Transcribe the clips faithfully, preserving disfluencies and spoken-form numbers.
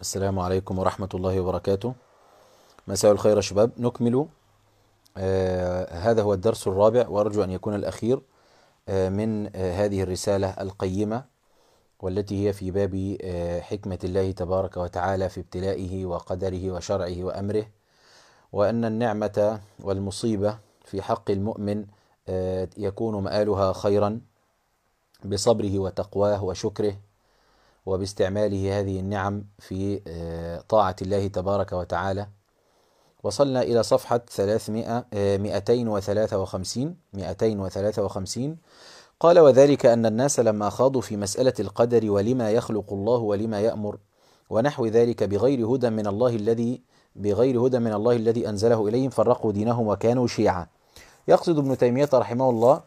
السلام عليكم ورحمة الله وبركاته. مساء الخير يا شباب. نكمل. آه هذا هو الدرس الرابع وأرجو أن يكون الأخير آه من آه هذه الرسالة القيمة، والتي هي في باب آه حكمة الله تبارك وتعالى في ابتلائه وقدره وشرعه وأمره، وأن النعمة والمصيبة في حق المؤمن آه يكون مآلها خيرا بصبره وتقواه وشكره، وباستعماله هذه النعم في آه طاعة الله تبارك وتعالى. وصلنا إلى صفحة ثلاثمائة مئتين وثلاثة وخمسين مئتين وثلاثة وخمسين. قال: وذلك أن الناس لما خاضوا في مسألة القدر ولما يخلق الله ولما يأمر ونحو ذلك بغير هدى من الله الذي بغير هدى من الله الذي أنزله إليهم فرقوا دينهم وكانوا شيعا. يقصد ابن تيمية رحمه الله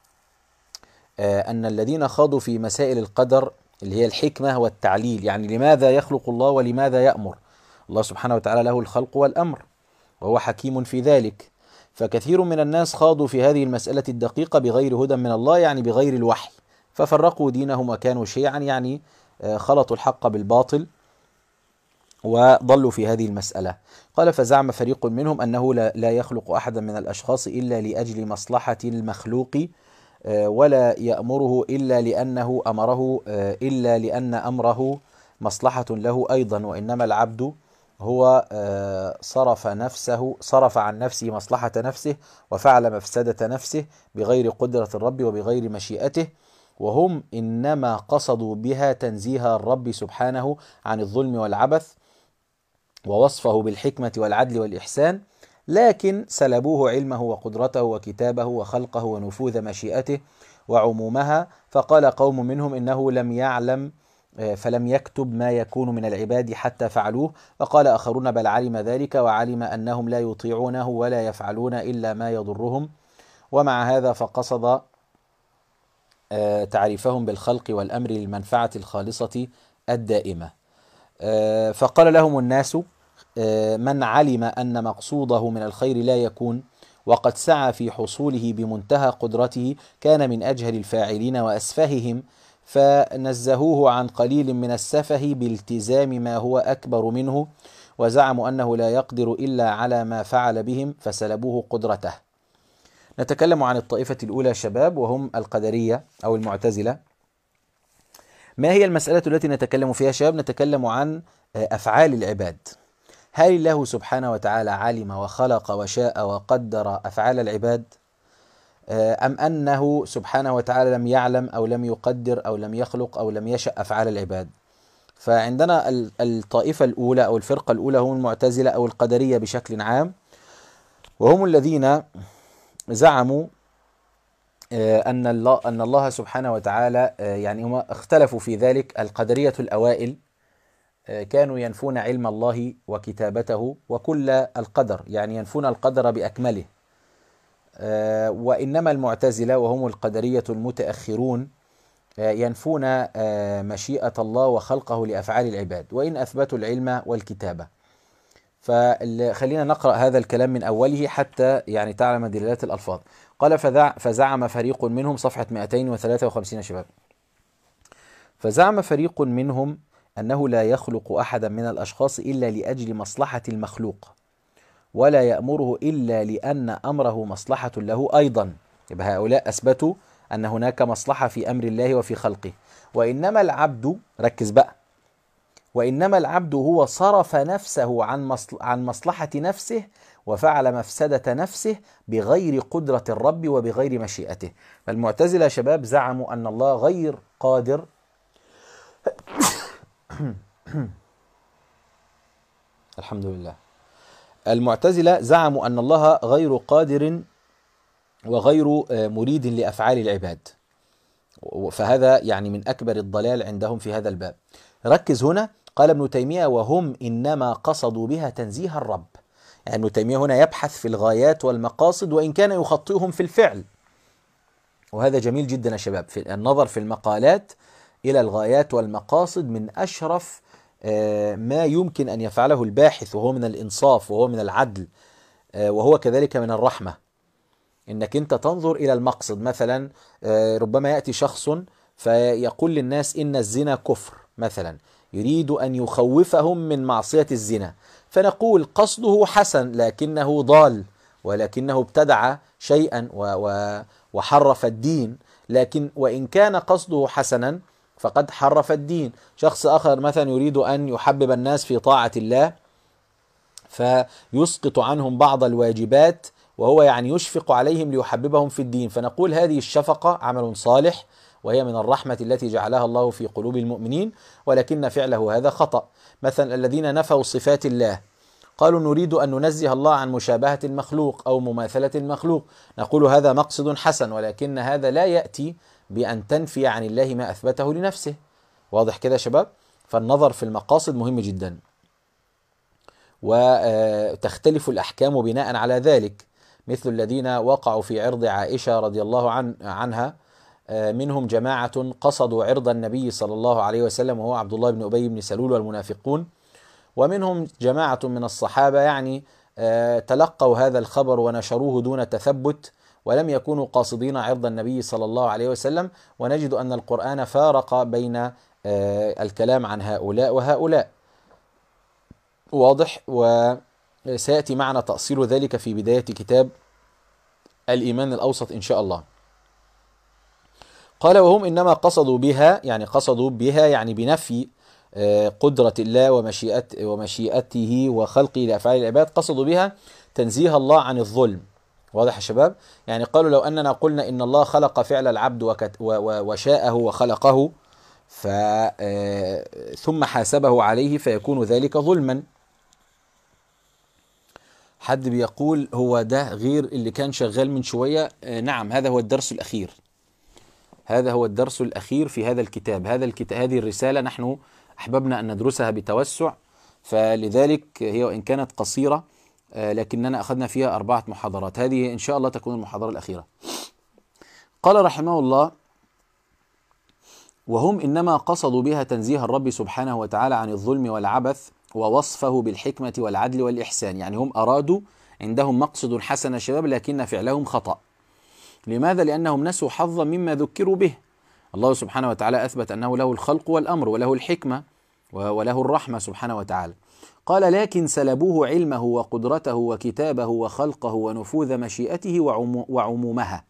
أن الذين خاضوا في مسائل القدر اللي هي الحكمة والتعليل، يعني لماذا يخلق الله ولماذا يأمر. الله سبحانه وتعالى له الخلق والأمر وهو حكيم في ذلك، فكثير من الناس خاضوا في هذه المسألة الدقيقة بغير هدى من الله، يعني بغير الوحي، ففرقوا دينهم وكانوا شيعا، يعني خلطوا الحق بالباطل وضلوا في هذه المسألة. قال: فزعم فريق منهم أنه لا يخلق أحدا من الأشخاص إلا لأجل مصلحة المخلوق، ولا يأمره إلا لأنه أمره إلا لأن أمره مصلحة له أيضا، وإنما العبد هو صرف نفسه صرف عن نفسه مصلحة نفسه وفعل مفسدة نفسه بغير قدرة الرب وبغير مشيئته، وهم إنما قصدوا بها تنزيه الرب سبحانه عن الظلم والعبث ووصفه بالحكمة والعدل والإحسان، لكن سلبوه علمه وقدرته وكتابه وخلقه ونفوذ مشيئته وعمومها. فقال قوم منهم إنه لم يعلم فلم يكتب ما يكون من العباد حتى فعلوه، وقال آخرون بل علم ذلك وعلم أنهم لا يطيعونه ولا يفعلون إلا ما يضرهم، ومع هذا فقصد تعريفهم بالخلق والأمر للمنفعة الخالصة الدائمة. فقال لهم الناس: من علم أن مقصوده من الخير لا يكون وقد سعى في حصوله بمنتهى قدرته كان من أجهل الفاعلين وأسفههم، فنزهوه عن قليل من السفه بالتزام ما هو أكبر منه، وزعموا أنه لا يقدر إلا على ما فعل بهم فسلبوه قدرته. نتكلم عن الطائفة الأولى شباب، وهم القدرية أو المعتزلة. ما هي المسألة التي نتكلم فيها شباب؟ نتكلم عن أفعال العباد. هل الله سبحانه وتعالى علم وخلق وشاء وقدر أفعال العباد، أم أنه سبحانه وتعالى لم يعلم أو لم يقدر أو لم يخلق أو لم يشأ أفعال العباد؟ فعندنا الطائفة الأولى أو الفرقة الأولى هم المعتزلة أو القدرية بشكل عام، وهم الذين زعموا أن الله أن الله سبحانه وتعالى، يعني هم اختلفوا في ذلك. القدرية الأوائل كانوا ينفون علم الله وكتابته وكل القدر، يعني ينفون القدر بأكمله، وإنما المعتزلة وهم القدرية المتأخرون ينفون مشيئة الله وخلقه لأفعال العباد، وإن أثبتوا العلم والكتابة. فخلينا نقرأ هذا الكلام من أوله حتى يعني تعلم دلالات الألفاظ. قال: فزعم فريق منهم، صفحة مئتين وثلاثة وخمسين شباب. فزعم فريق منهم أنه لا يخلق أحدا من الأشخاص إلا لأجل مصلحة المخلوق ولا يأمره إلا لأن أمره مصلحة له أيضا. يبقى هؤلاء أثبتوا أن هناك مصلحة في أمر الله وفي خلقه. وإنما العبد، ركز بقى، وإنما العبد هو صرف نفسه عن عن مصلحة نفسه وفعل مفسدة نفسه بغير قدرة الرب وبغير مشيئته. فالمعتزلة يا شباب زعموا أن الله غير قادر الحمد لله. المعتزلة زعموا أن الله غير قادر وغير مريد لأفعال العباد، فهذا يعني من أكبر الضلال عندهم في هذا الباب. ركز هنا. قال ابن تيمية: وهم إنما قصدوا بها تنزيه الرب. يعني ابن تيمية هنا يبحث في الغايات والمقاصد، وإن كان يخطئهم في الفعل، وهذا جميل جدا يا شباب. في النظر في المقالات إلى الغايات والمقاصد من أشرف ما يمكن أن يفعله الباحث، وهو من الإنصاف وهو من العدل وهو كذلك من الرحمة. إنك أنت تنظر إلى المقصد. مثلا ربما يأتي شخص فيقول للناس إن الزنا كفر مثلا، يريد أن يخوفهم من معصية الزنا، فنقول قصده حسن لكنه ضال، ولكنه ابتدع شيئا وحرف الدين. لكن وإن كان قصده حسنا فقد حرف الدين. شخص آخر مثلا يريد أن يحبب الناس في طاعة الله فيسقط عنهم بعض الواجبات، وهو يعني يشفق عليهم ليحببهم في الدين، فنقول هذه الشفقة عمل صالح وهي من الرحمة التي جعلها الله في قلوب المؤمنين، ولكن فعله هذا خطأ. مثلا الذين نفوا صفات الله قالوا نريد أن ننزه الله عن مشابهة المخلوق أو مماثلة المخلوق، نقول هذا مقصد حسن، ولكن هذا لا يأتي بأن تنفي عن الله ما أثبته لنفسه. واضح كده يا شباب؟ فالنظر في المقاصد مهم جدا، وتختلف الأحكام بناء على ذلك، مثل الذين وقعوا في عرض عائشة رضي الله عن عنها، منهم جماعة قصدوا عرض النبي صلى الله عليه وسلم وهو عبد الله بن أبي بن سلول والمنافقون، ومنهم جماعة من الصحابة يعني تلقوا هذا الخبر ونشروه دون تثبت، ولم يكونوا قاصدين عرض النبي صلى الله عليه وسلم. ونجد أن القرآن فارق بين الكلام عن هؤلاء وهؤلاء. واضح؟ وسيأتي معنا تأصيل ذلك في بداية كتاب الإيمان الأوسط إن شاء الله. قال وهم إنما قصدوا بها، يعني قصدوا بها يعني بنفي قدرة الله ومشيئته ومشيئته وخلقه لأفعال العباد، قصدوا بها تنزيه الله عن الظلم. واضح يا شباب؟ يعني قالوا لو أننا قلنا إن الله خلق فعل العبد وشاءه وخلقه ف ثم حاسبه عليه فيكون ذلك ظلما. حد بيقول هو ده غير اللي كان شغال من شوية؟ نعم، هذا هو الدرس الأخير، هذا هو الدرس الأخير في هذا الكتاب. هذا الكتاب هذه الرسالة نحن أحببنا أن ندرسها بتوسع، فلذلك هي وإن كانت قصيرة لكننا أخذنا فيها أربعة محاضرات، هذه إن شاء الله تكون المحاضرة الأخيرة. قال رحمه الله وهم إنما قصدوا بها تنزيه الرب سبحانه وتعالى عن الظلم والعبث ووصفه بالحكمة والعدل والإحسان، يعني هم أرادوا، عندهم مقصد حسن يا شباب لكن فعلهم خطأ. لماذا؟ لأنهم نسوا حظا مما ذكروا به. الله سبحانه وتعالى أثبت أنه له الخلق والأمر وله الحكمة وله الرحمة سبحانه وتعالى. قال لكن سلبوه علمه وقدرته وكتابه وخلقه ونفوذ مشيئته وعمومها.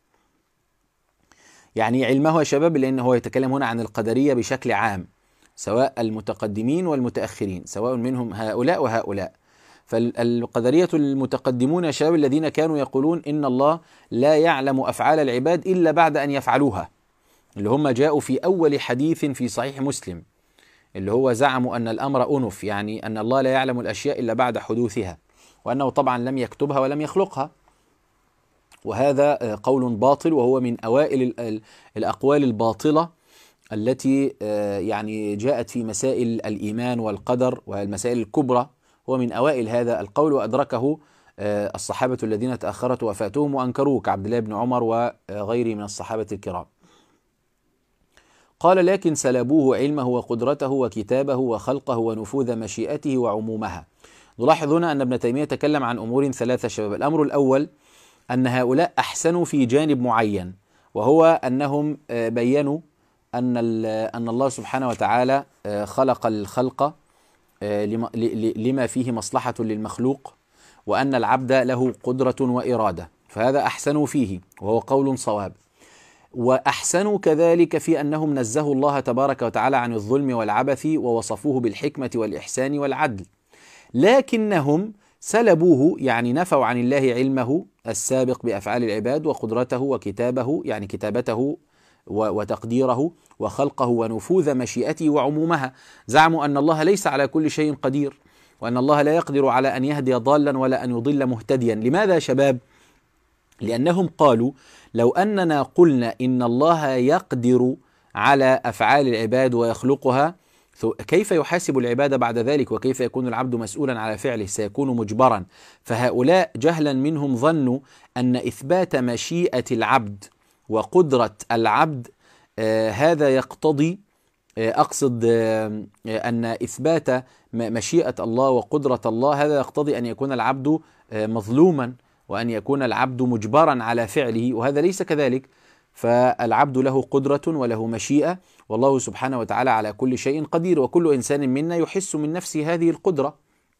يعني علمه يا شباب، لأنه هو يتكلم هنا عن القدرية بشكل عام، سواء المتقدمين والمتأخرين، سواء منهم هؤلاء وهؤلاء. فالقدرية المتقدمون يا شباب الذين كانوا يقولون إن الله لا يعلم أفعال العباد إلا بعد أن يفعلوها، اللي هم جاءوا في أول حديث في صحيح مسلم، اللي هو زعموا أن الأمر أنف، يعني أن الله لا يعلم الأشياء إلا بعد حدوثها، وأنه طبعا لم يكتبها ولم يخلقها. وهذا قول باطل، وهو من أوائل الأقوال الباطلة التي يعني جاءت في مسائل الإيمان والقدر والمسائل الكبرى، هو من أوائل هذا القول، وأدركه الصحابة الذين تأخرت وفاتهم وأنكروه كعبد الله بن عمر وغيره من الصحابة الكرام. قال لكن سلبوه علمه وقدرته وكتابه وخلقه ونفوذ مشيئته وعمومها. نلاحظ هنا أن ابن تيمية تكلم عن أمور ثلاثة شباب. الأمر الأول أن هؤلاء أحسنوا في جانب معين، وهو أنهم بيّنوا أن أن الله سبحانه وتعالى خلق الخلق لما فيه مصلحة للمخلوق، وأن العبد له قدرة وإرادة، فهذا أحسنوا فيه وهو قول صواب. وأحسنوا كذلك في أنهم نزهوا الله تبارك وتعالى عن الظلم والعبث ووصفوه بالحكمة والإحسان والعدل، لكنهم سلبوه، يعني نفوا عن الله علمه السابق بأفعال العباد وقدرته وكتابه، يعني كتابته وتقديره وخلقه ونفوذ مشيئته وعمومها. زعموا أن الله ليس على كل شيء قدير، وأن الله لا يقدر على أن يهدي ضالا ولا أن يضل مهتديا. لماذا يا شباب؟ لأنهم قالوا لو أننا قلنا إن الله يقدر على أفعال العباد ويخلقها، كيف يحاسب العباد بعد ذلك؟ وكيف يكون العبد مسؤولا على فعله؟ سيكون مجبرا. فهؤلاء جهلا منهم ظنوا أن إثبات مشيئة العبد وقدرة العبد آه هذا يقتضي آه أقصد آه أن إثبات مشيئة الله وقدرة الله هذا يقتضي أن يكون العبد آه مظلوما، وأن يكون العبد مجبرا على فعله، وهذا ليس كذلك. فالعبد له قدرة وله مشيئة، والله سبحانه وتعالى على كل شيء قدير، وكل إنسان منا يحس من نفسه هذه القدرة.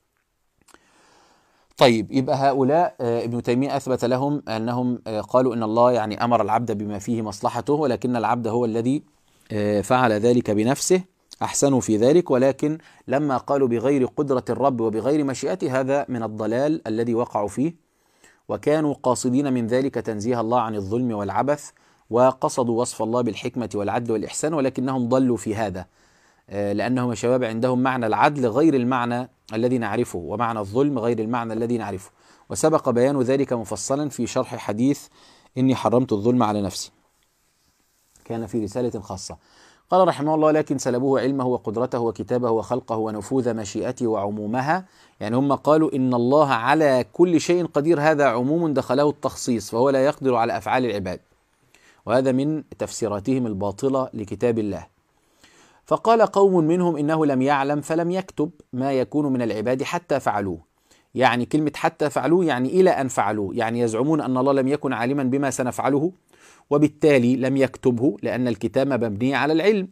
طيب، يبقى هؤلاء ابن تيمية أثبت لهم أنهم قالوا إن الله يعني أمر العبد بما فيه مصلحته، ولكن العبد هو الذي فعل ذلك بنفسه، أحسنوا في ذلك. ولكن لما قالوا بغير قدرة الرب وبغير مشيئته، هذا من الضلال الذي وقعوا فيه، وكانوا قاصدين من ذلك تنزيه الله عن الظلم والعبث، وقصدوا وصف الله بالحكمة والعدل والإحسان، ولكنهم ضلوا في هذا، لأنهم شباب عندهم معنى العدل غير المعنى الذي نعرفه، ومعنى الظلم غير المعنى الذي نعرفه، وسبق بيان ذلك مفصلا في شرح حديث إني حرمت الظلم على نفسي، كان في رسالة خاصة. قال رحمه الله: لكن سلبوه علمه وقدرته وكتابه وخلقه ونفوذ مشيئته وعمومها. يعني هم قالوا إن الله على كل شيء قدير، هذا عموم دخله التخصيص، فهو لا يقدر على أفعال العباد، وهذا من تفسيراتهم الباطلة لكتاب الله. فقال قوم منهم: إنه لم يعلم فلم يكتب ما يكون من العباد حتى فعلوه. يعني كلمة حتى فعلوه يعني إلى أن فعلوه، يعني يزعمون أن الله لم يكن عالما بما سنفعله، وبالتالي لم يكتبه، لأن الكتابة مبنية على العلم،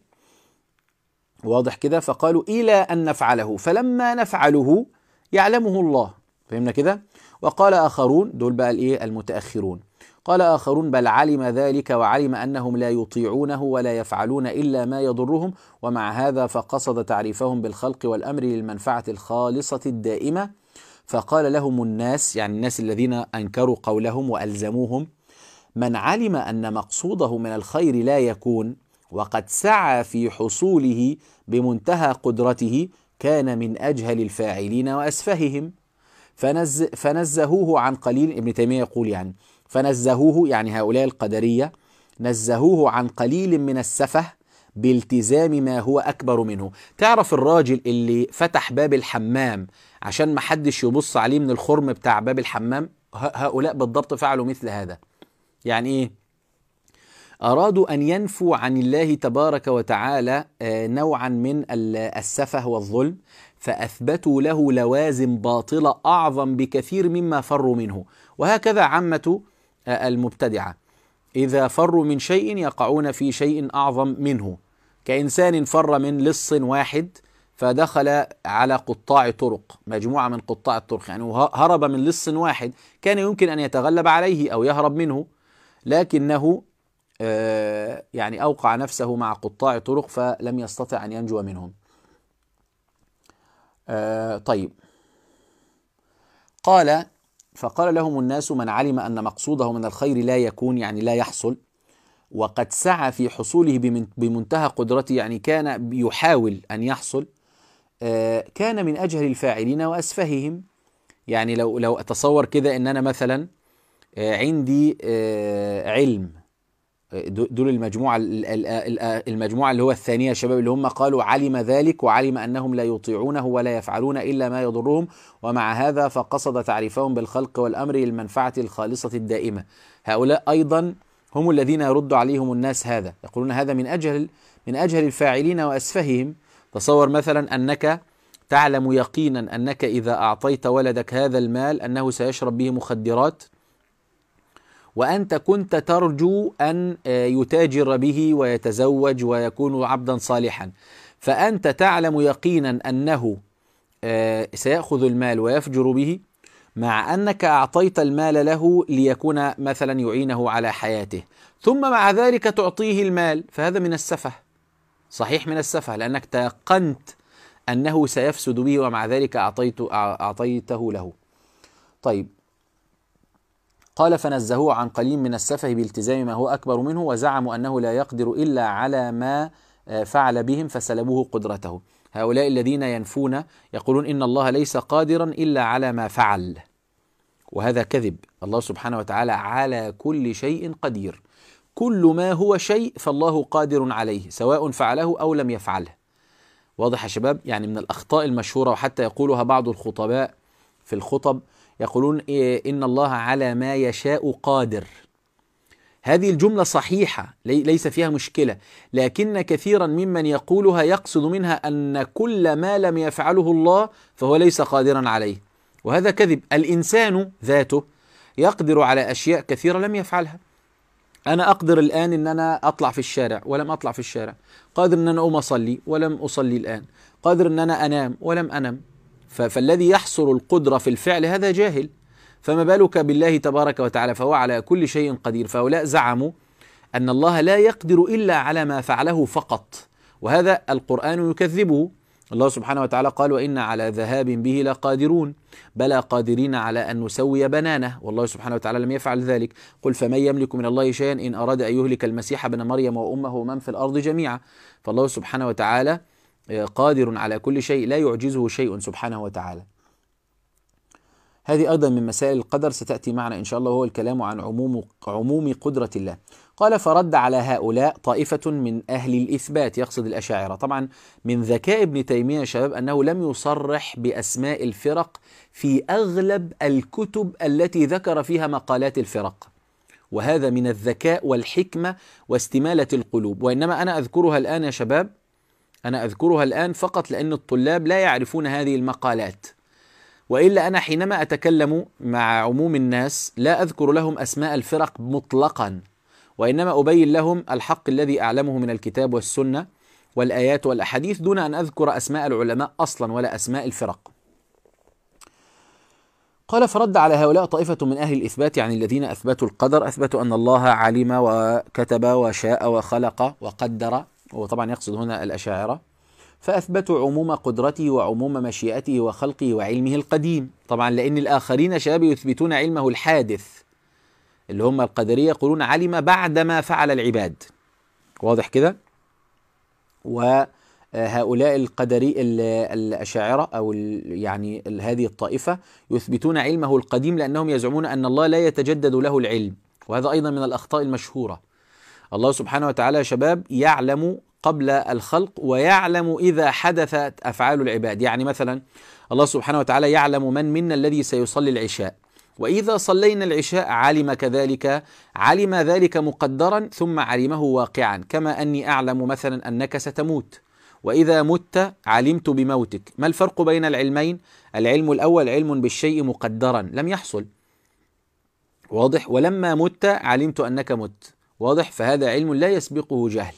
واضح كده؟ فقالوا إلى أن نفعله، فلما نفعله يعلمه الله. فهمنا كده؟ وقال آخرون، دول بقى الإيه المتأخرون، قال آخرون: بل علم ذلك وعلم أنهم لا يطيعونه ولا يفعلون إلا ما يضرهم، ومع هذا فقصد تعريفهم بالخلق والأمر للمنفعة الخالصة الدائمة. فقال لهم الناس، يعني الناس الذين أنكروا قولهم وألزموهم: من علم أن مقصوده من الخير لا يكون وقد سعى في حصوله بمنتهى قدرته كان من أجهل الفاعلين وأسفههم. فنز فنزهوه عن قليل. ابن تيمية يقول يعني فنزهوه، يعني هؤلاء القدرية نزهوه عن قليل من السفه بالتزام ما هو أكبر منه. تعرف الراجل اللي فتح باب الحمام عشان ما حدش يبص عليه من الخرم بتاع باب الحمام؟ هؤلاء بالضبط فعلوا مثل هذا. يعني إيه؟ أرادوا أن ينفوا عن الله تبارك وتعالى نوعا من السفه والظلم، فأثبتوا له لوازم باطلة أعظم بكثير مما فروا منه. وهكذا عامة المبتدعة، إذا فروا من شيء يقعون في شيء أعظم منه، كإنسان فر من لص واحد فدخل على قطاع طرق، مجموعة من قطاع الطرق، يعني هرب من لص واحد كان يمكن أن يتغلب عليه أو يهرب منه، لكنه آه يعني أوقع نفسه مع قطاع طرق فلم يستطع أن ينجو منهم. آه طيب، قال: فقال لهم الناس: من علم أن مقصوده من الخير لا يكون، يعني لا يحصل، وقد سعى في حصوله بمنتهى قدرته، يعني كان يحاول أن يحصل، آه كان من أجهل الفاعلين وأسفههم. يعني لو لو أتصور كده إن أنا مثلا آه عندي آه علم، دول المجموعة المجموعة اللي هو الثانية شباب، اللي هم قالوا علم ذلك وعلم أنهم لا يطيعونه ولا يفعلون إلا ما يضرهم، ومع هذا فقصد تعريفهم بالخلق والأمر للمنفعة الخالصة الدائمة. هؤلاء أيضا هم الذين يرد عليهم الناس هذا، يقولون هذا من أجهل من أجهل الفاعلين وأسفههم. تصور مثلا أنك تعلم يقينا أنك إذا أعطيت ولدك هذا المال أنه سيشرب به مخدرات، وأنت كنت ترجو أن يتاجر به ويتزوج ويكون عبدا صالحا، فأنت تعلم يقينا أنه سيأخذ المال ويفجر به، مع أنك أعطيت المال له ليكون مثلا يعينه على حياته، ثم مع ذلك تعطيه المال، فهذا من السفه، صحيح من السفه، لأنك تيقنت أنه سيفسد به ومع ذلك أعطيته, أعطيته له. طيب، قال: فنزهوه عن قليل من السفه بالتزام ما هو أكبر منه، وزعموا أنه لا يقدر إلا على ما فعل بهم فسلبوه قدرته. هؤلاء الذين ينفون يقولون إن الله ليس قادرا إلا على ما فعل، وهذا كذب. الله سبحانه وتعالى على كل شيء قدير، كل ما هو شيء فالله قادر عليه سواء فعله أو لم يفعله. واضح يا شباب؟ يعني من الأخطاء المشهورة، وحتى يقولها بعض الخطباء في الخطب، يقولون إيه إن الله على ما يشاء قادر. هذه الجملة صحيحة ليس فيها مشكلة، لكن كثيرا ممن يقولها يقصد منها أن كل ما لم يفعله الله فهو ليس قادرا عليه، وهذا كذب. الإنسان ذاته يقدر على أشياء كثيرة لم يفعلها. أنا أقدر الآن أن أنا أطلع في الشارع ولم أطلع في الشارع، قادر أن أنا أقوم أصلي ولم أصلي الآن، قادر أن أنا أنام ولم أنم. فالذي يحصر القدرة في الفعل هذا جاهل، فما بالك بالله تبارك وتعالى، فهو على كل شيء قدير. فهؤلاء زعموا أن الله لا يقدر إلا على ما فعله فقط، وهذا القرآن يكذبه. الله سبحانه وتعالى قال: وإن على ذهاب به لقادرون، بلى قادرين على أن نسوي بنانه، والله سبحانه وتعالى لم يفعل ذلك. قل فمن يملك من الله شيئا إن أراد أن يهلك المسيح ابن مريم وأمه ومن في الأرض جميعا. فالله سبحانه وتعالى قادر على كل شيء، لا يعجزه شيء سبحانه وتعالى. هذه أيضا من مسائل القدر ستأتي معنا إن شاء الله، وهو الكلام عن عموم عموم قدرة الله. قال: فرد على هؤلاء طائفة من أهل الإثبات، يقصد الأشاعرة. طبعا من ذكاء ابن تيمية يا شباب أنه لم يصرح بأسماء الفرق في أغلب الكتب التي ذكر فيها مقالات الفرق، وهذا من الذكاء والحكمة واستمالة القلوب. وإنما أنا أذكرها الآن يا شباب، أنا أذكرها الآن فقط لأن الطلاب لا يعرفون هذه المقالات، وإلا أنا حينما أتكلم مع عموم الناس لا أذكر لهم أسماء الفرق مطلقا، وإنما أبين لهم الحق الذي أعلمه من الكتاب والسنة والآيات والأحاديث، دون أن أذكر أسماء العلماء أصلا ولا أسماء الفرق. قال: فرد على هؤلاء طائفة من أهل الإثبات، يعني الذين أثبتوا القدر، أثبتوا أن الله علم وكتب وشاء وخلق وقدر، وطبعا يقصد هنا الأشاعرة. فأثبتوا عموم قدرته وعموم مشيئته وخلقه وعلمه القديم. طبعا لأن الآخرين شباب يثبتون علمه الحادث، اللي هم القدرية يقولون علم بعدما فعل العباد، واضح كده. وهؤلاء القدري الأشاعرة أو يعني هذه الطائفة يثبتون علمه القديم، لأنهم يزعمون أن الله لا يتجدد له العلم، وهذا أيضا من الأخطاء المشهورة. الله سبحانه وتعالى يا شباب يعلم قبل الخلق ويعلم إذا حدثت أفعال العباد. يعني مثلا الله سبحانه وتعالى يعلم من منا الذي سيصلي العشاء، وإذا صلينا العشاء علم كذلك، علم ذلك مقدرا ثم علمه واقعا، كما أني أعلم مثلا أنك ستموت، وإذا مت علمت بموتك. ما الفرق بين العلمين؟ العلم الأول علم بالشيء مقدرا لم يحصل، واضح، ولما مت علمت أنك مت، واضح، فهذا علم لا يسبقه جهل،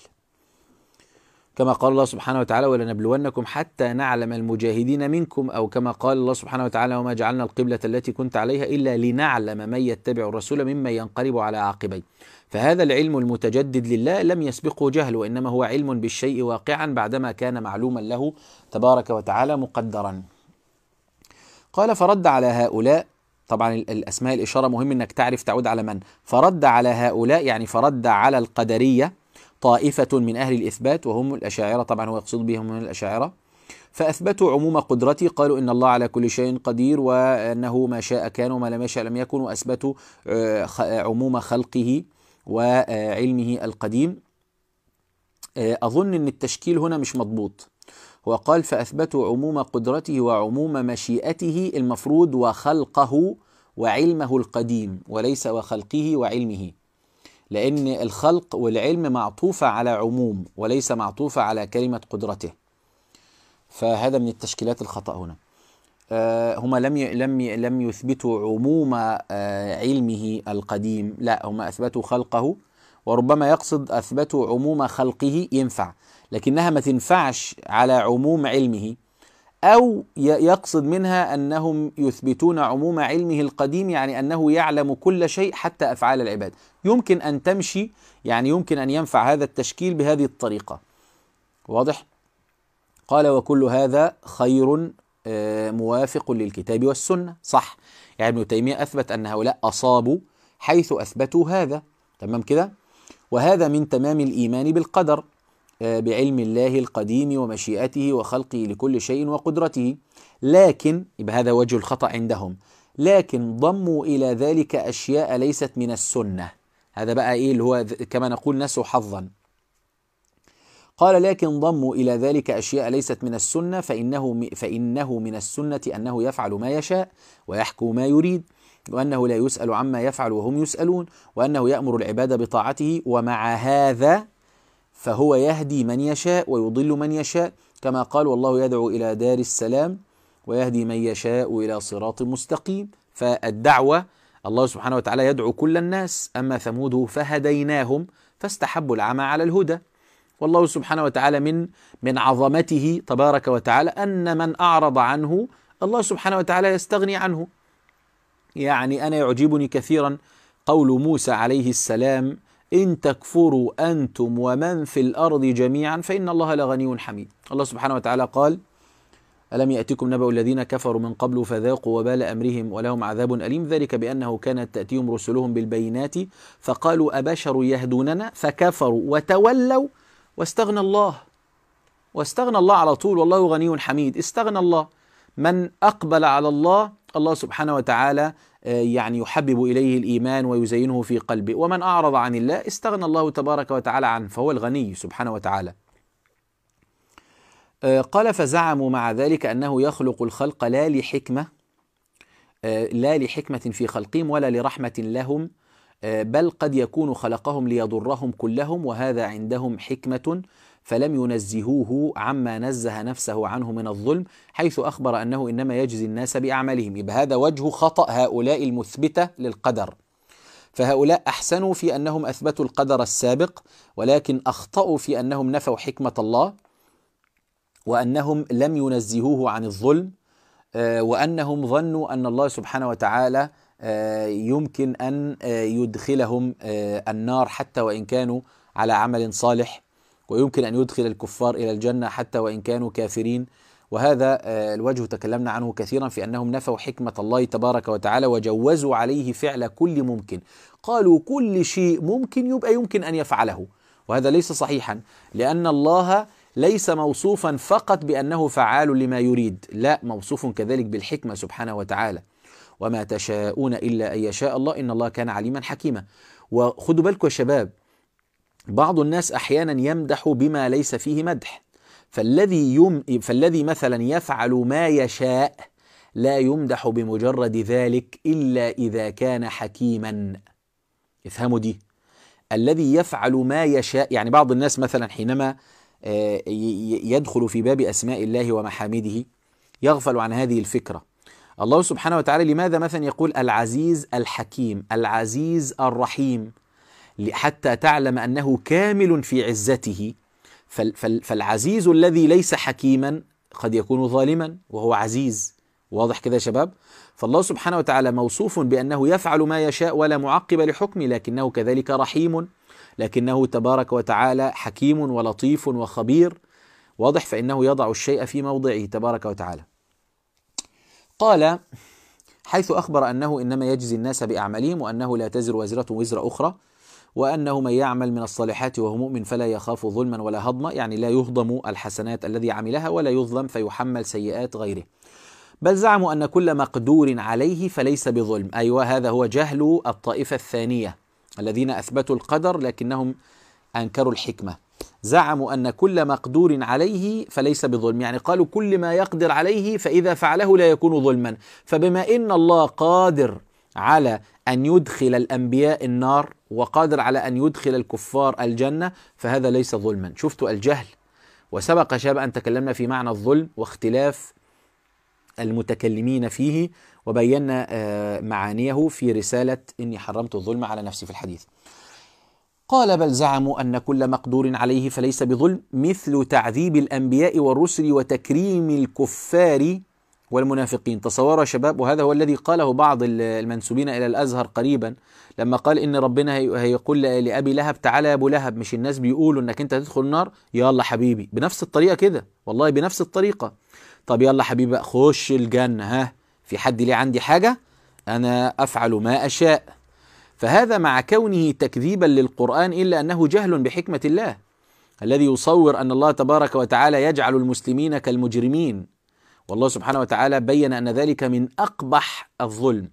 كما قال الله سبحانه وتعالى: ولنبلونكم حتى نعلم المجاهدين منكم، أو كما قال الله سبحانه وتعالى: وما جعلنا القبلة التي كنت عليها إلا لنعلم من يتبع الرسول ممن ينقلب على عاقبيه. فهذا العلم المتجدد لله لم يسبقه جهل، وإنما هو علم بالشيء واقعا بعدما كان معلوما له تبارك وتعالى مقدرا. قال: فرد على هؤلاء، طبعا الأسماء الإشارة مهم أنك تعرف تعود على من. فرد على هؤلاء يعني فرد على القدرية طائفة من أهل الإثبات، وهم الأشاعرة، طبعا هو يقصد بهم من الأشاعرة. فأثبتوا عموم قدرته، قالوا إن الله على كل شيء قدير، وأنه ما شاء كان وما لم يشاء لم يكن، وأثبتوا عموم خلقه وعلمه القديم. أظن أن التشكيل هنا مش مضبوط، هو قال فأثبتوا عموم قدرته وعموم مشيئته، المفروض وخلقه وعلمه القديم، وليس وخلقه وعلمه، لأن الخلق والعلم معطوفة على عموم وليس معطوفة على كلمة قدرته، فهذا من التشكيلات الخطأ هنا. آه هما لم لم لم يثبتوا عموم آه علمه القديم، لا، هما أثبتوا خلقه، وربما يقصد أثبتوا عموم خلقه، ينفع، لكنها ما تنفعش على عموم علمه، أو يقصد منها أنهم يثبتون عموم علمه القديم، يعني أنه يعلم كل شيء حتى أفعال العباد. يمكن أن تمشي، يعني يمكن أن ينفع هذا التشكيل بهذه الطريقة، واضح؟ قال: وكل هذا خير موافق للكتاب والسنة. صح، يعني ابن تيمية أثبت أن هؤلاء أصابوا حيث أثبتوا هذا، تمام كده؟ وهذا من تمام الإيمان بالقدر، بعلم الله القديم ومشيئته وخلقه لكل شيء وقدرته. لكن يبقى هذا وجه الخطأ عندهم، لكن ضموا إلى ذلك أشياء ليست من السنة. هذا بقى إيه اللي هو كما نقول نسوا حظا. قال: لكن ضموا إلى ذلك أشياء ليست من السنة، فإنه فإنه من السنة أنه يفعل ما يشاء ويحكم ما يريد، وأنه لا يسأل عما يفعل وهم يسألون، وأنه يأمر العباد بطاعته، ومع هذا فهو يهدي من يشاء ويضل من يشاء، كما قال: والله يدعو إلى دار السلام ويهدي من يشاء إلى صراط مستقيم. فالدعوة الله سبحانه وتعالى يدعو كل الناس. أما ثمود فهديناهم فاستحبوا العمى على الهدى. والله سبحانه وتعالى من من عظمته تبارك وتعالى أن من أعرض عنه الله سبحانه وتعالى يستغني عنه. يعني أنا يعجبني كثيرا قول موسى عليه السلام: إن تكفروا أنتم ومن في الأرض جميعا فإن الله لغني حميد. الله سبحانه وتعالى قال: ألم يأتكم نبأ الذين كفروا من قبل فذاقوا وبال أمرهم ولهم عذاب أليم ذلك بأنه كانت تأتيهم رسلهم بالبينات فقالوا أبشر يهدوننا فكفروا وتولوا واستغنى الله. واستغنى الله على طول، والله غني حميد. استغنى الله. من أقبل على الله الله سبحانه وتعالى يعني يحبب إليه الإيمان ويزينه في قلبه، ومن أعرض عن الله استغنى الله تبارك وتعالى عنه، فهو الغني سبحانه وتعالى. قال: فزعموا مع ذلك أنه يخلق الخلق لا لحكمة لا لحكمة في خلقهم ولا لرحمة لهم، بل قد يكون خلقهم ليضرهم كلهم، وهذا عندهم حكمة، فلم ينزهوه عما نزه نفسه عنه من الظلم، حيث أخبر أنه إنما يجزي الناس بأعمالهم. يبقى هذا وجه خطأ هؤلاء المثبتة للقدر. فهؤلاء أحسنوا في أنهم أثبتوا القدر السابق، ولكن أخطأوا في أنهم نفوا حكمة الله، وأنهم لم ينزهوه عن الظلم، وأنهم ظنوا أن الله سبحانه وتعالى يمكن أن يدخلهم النار حتى وإن كانوا على عمل صالح، ويمكن أن يدخل الكفار إلى الجنة حتى وإن كانوا كافرين. وهذا الوجه تكلمنا عنه كثيرا في أنهم نفوا حكمة الله تبارك وتعالى وجوزوا عليه فعل كل ممكن. قالوا كل شيء ممكن يبقى يمكن أن يفعله، وهذا ليس صحيحا، لأن الله ليس موصوفا فقط بأنه فعال لما يريد، لا، موصوف كذلك بالحكمة سبحانه وتعالى. وما تشاءون إلا أن يشاء الله إن الله كان عليما حكيما. وخدوا بالكم يا شباب، بعض الناس أحيانا يمدح بما ليس فيه مدح، فالذي يم فالذي مثلا يفعل ما يشاء لا يمدح بمجرد ذلك إلا إذا كان حكيما. افهموا دي، الذي يفعل ما يشاء. يعني بعض الناس مثلا حينما يدخل في باب أسماء الله ومحامده يغفل عن هذه الفكرة. الله سبحانه وتعالى لماذا مثلا يقول العزيز الحكيم، العزيز الرحيم؟ حتى تعلم أنه كامل في عزته. فالعزيز الذي ليس حكيما قد يكون ظالما وهو عزيز. واضح كده يا شباب؟ فالله سبحانه وتعالى موصوف بأنه يفعل ما يشاء ولا معقب لحكمه، لكنه كذلك رحيم، لكنه تبارك وتعالى حكيم ولطيف وخبير. واضح؟ فإنه يضع الشيء في موضعه تبارك وتعالى. قال: حيث أخبر أنه إنما يجزي الناس بأعمالهم، وأنه لا تزر وازرة وزر أخرى، وأنه من يعمل من الصالحات وهو مؤمن فلا يخاف ظلما ولا هضما، يعني لا يهضم الحسنات الذي عملها ولا يظلم فيحمل سيئات غيره. بل زعموا أن كل مقدور عليه فليس بظلم. أيوة، هذا هو جهل الطائفة الثانية الذين أثبتوا القدر لكنهم أنكروا الحكمة. زعموا أن كل مقدور عليه فليس بظلم، يعني قالوا كل ما يقدر عليه فإذا فعله لا يكون ظلما. فبما إن الله قادر على أن يدخل الأنبياء النار وقادر على أن يدخل الكفار الجنة فهذا ليس ظلما. شفتوا الجهل؟ وسبق شباب أن تكلمنا في معنى الظلم واختلاف المتكلمين فيه، وبينا معانيه في رسالة إني حرمت الظلم على نفسي في الحديث. قال: بل زعموا أن كل مقدور عليه فليس بظلم، مثل تعذيب الأنبياء والرسل وتكريم الكفار والمنافقين. تصوروا يا شباب، وهذا هو الذي قاله بعض المنسوبين إلى الأزهر قريبا لما قال إن ربنا هيقول لأبي لهب تعالى يا أبو لهب، مش الناس بيقولوا إنك أنت هتدخل النار؟ يلا حبيبي، بنفس الطريقة كده، والله بنفس الطريقة. طب يلا حبيبي خش الجنة، ها في حد ليه عندي حاجة؟ أنا أفعل ما أشاء. فهذا مع كونه تكذيبا للقرآن إلا أنه جهل بحكمة الله، الذي يصور أن الله تبارك وتعالى يجعل المسلمين كالمجرمين، والله سبحانه وتعالى بين أن ذلك من أقبح الظلم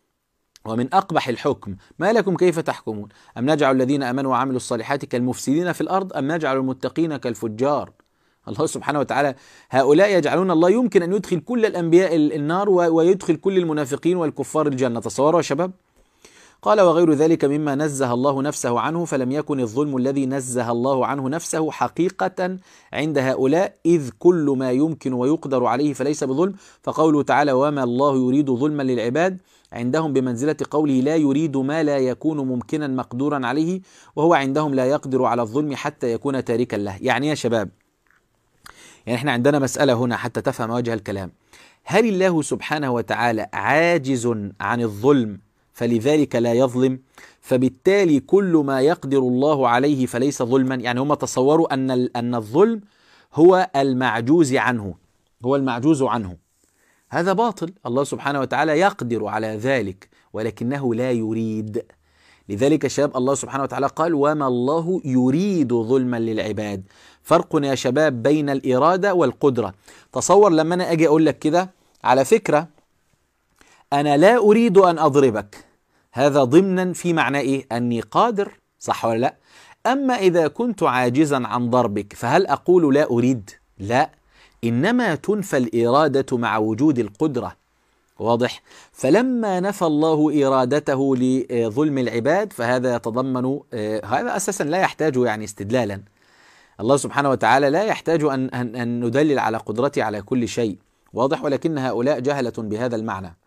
ومن أقبح الحكم. ما لكم كيف تحكمون؟ أم نجعل الذين آمنوا وعملوا الصالحات كالمفسدين في الأرض أم نجعل المتقين كالفجار؟ الله سبحانه وتعالى هؤلاء يجعلون الله يمكن أن يدخل كل الأنبياء النار ويدخل كل المنافقين والكفار الجنة. تصوروا يا شباب. قال: وغير ذلك مما نزه الله نفسه عنه، فلم يكن الظلم الذي نزه الله عنه نفسه حقيقة عند هؤلاء، إذ كل ما يمكن ويقدر عليه فليس بظلم. فقوله تعالى: وما الله يريد ظلما للعباد، عندهم بمنزلة قوله لا يريد ما لا يكون ممكنا مقدورا عليه، وهو عندهم لا يقدر على الظلم حتى يكون تاركا له. يعني يا شباب، يعني احنا عندنا مسألة هنا حتى تفهم وجه الكلام. هل الله سبحانه وتعالى عاجز عن الظلم فلذلك لا يظلم؟ فبالتالي كل ما يقدر الله عليه فليس ظلما. يعني هم تصوروا أن أن الظلم هو المعجوز عنه، هو المعجوز عنه. هذا باطل. الله سبحانه وتعالى يقدر على ذلك ولكنه لا يريد. لذلك شباب الله سبحانه وتعالى قال وما الله يريد ظلما للعباد. فرق يا شباب بين الإرادة والقدرة. تصور لما أنا أجي أقول لك كده على فكرة أنا لا أريد أن أضربك، هذا ضمنا في معنى إيه؟ أني قادر، صح ولا لا؟ أما إذا كنت عاجزا عن ضربك فهل أقول لا أريد؟ لا، إنما تنفى الإرادة مع وجود القدرة. واضح؟ فلما نفى الله إرادته لظلم العباد فهذا يتضمن هذا أساسا لا يحتاج يعني استدلالا. الله سبحانه وتعالى لا يحتاج أن, أن, أن ندلل على قدرته على كل شيء. واضح؟ ولكن هؤلاء جهلة بهذا المعنى.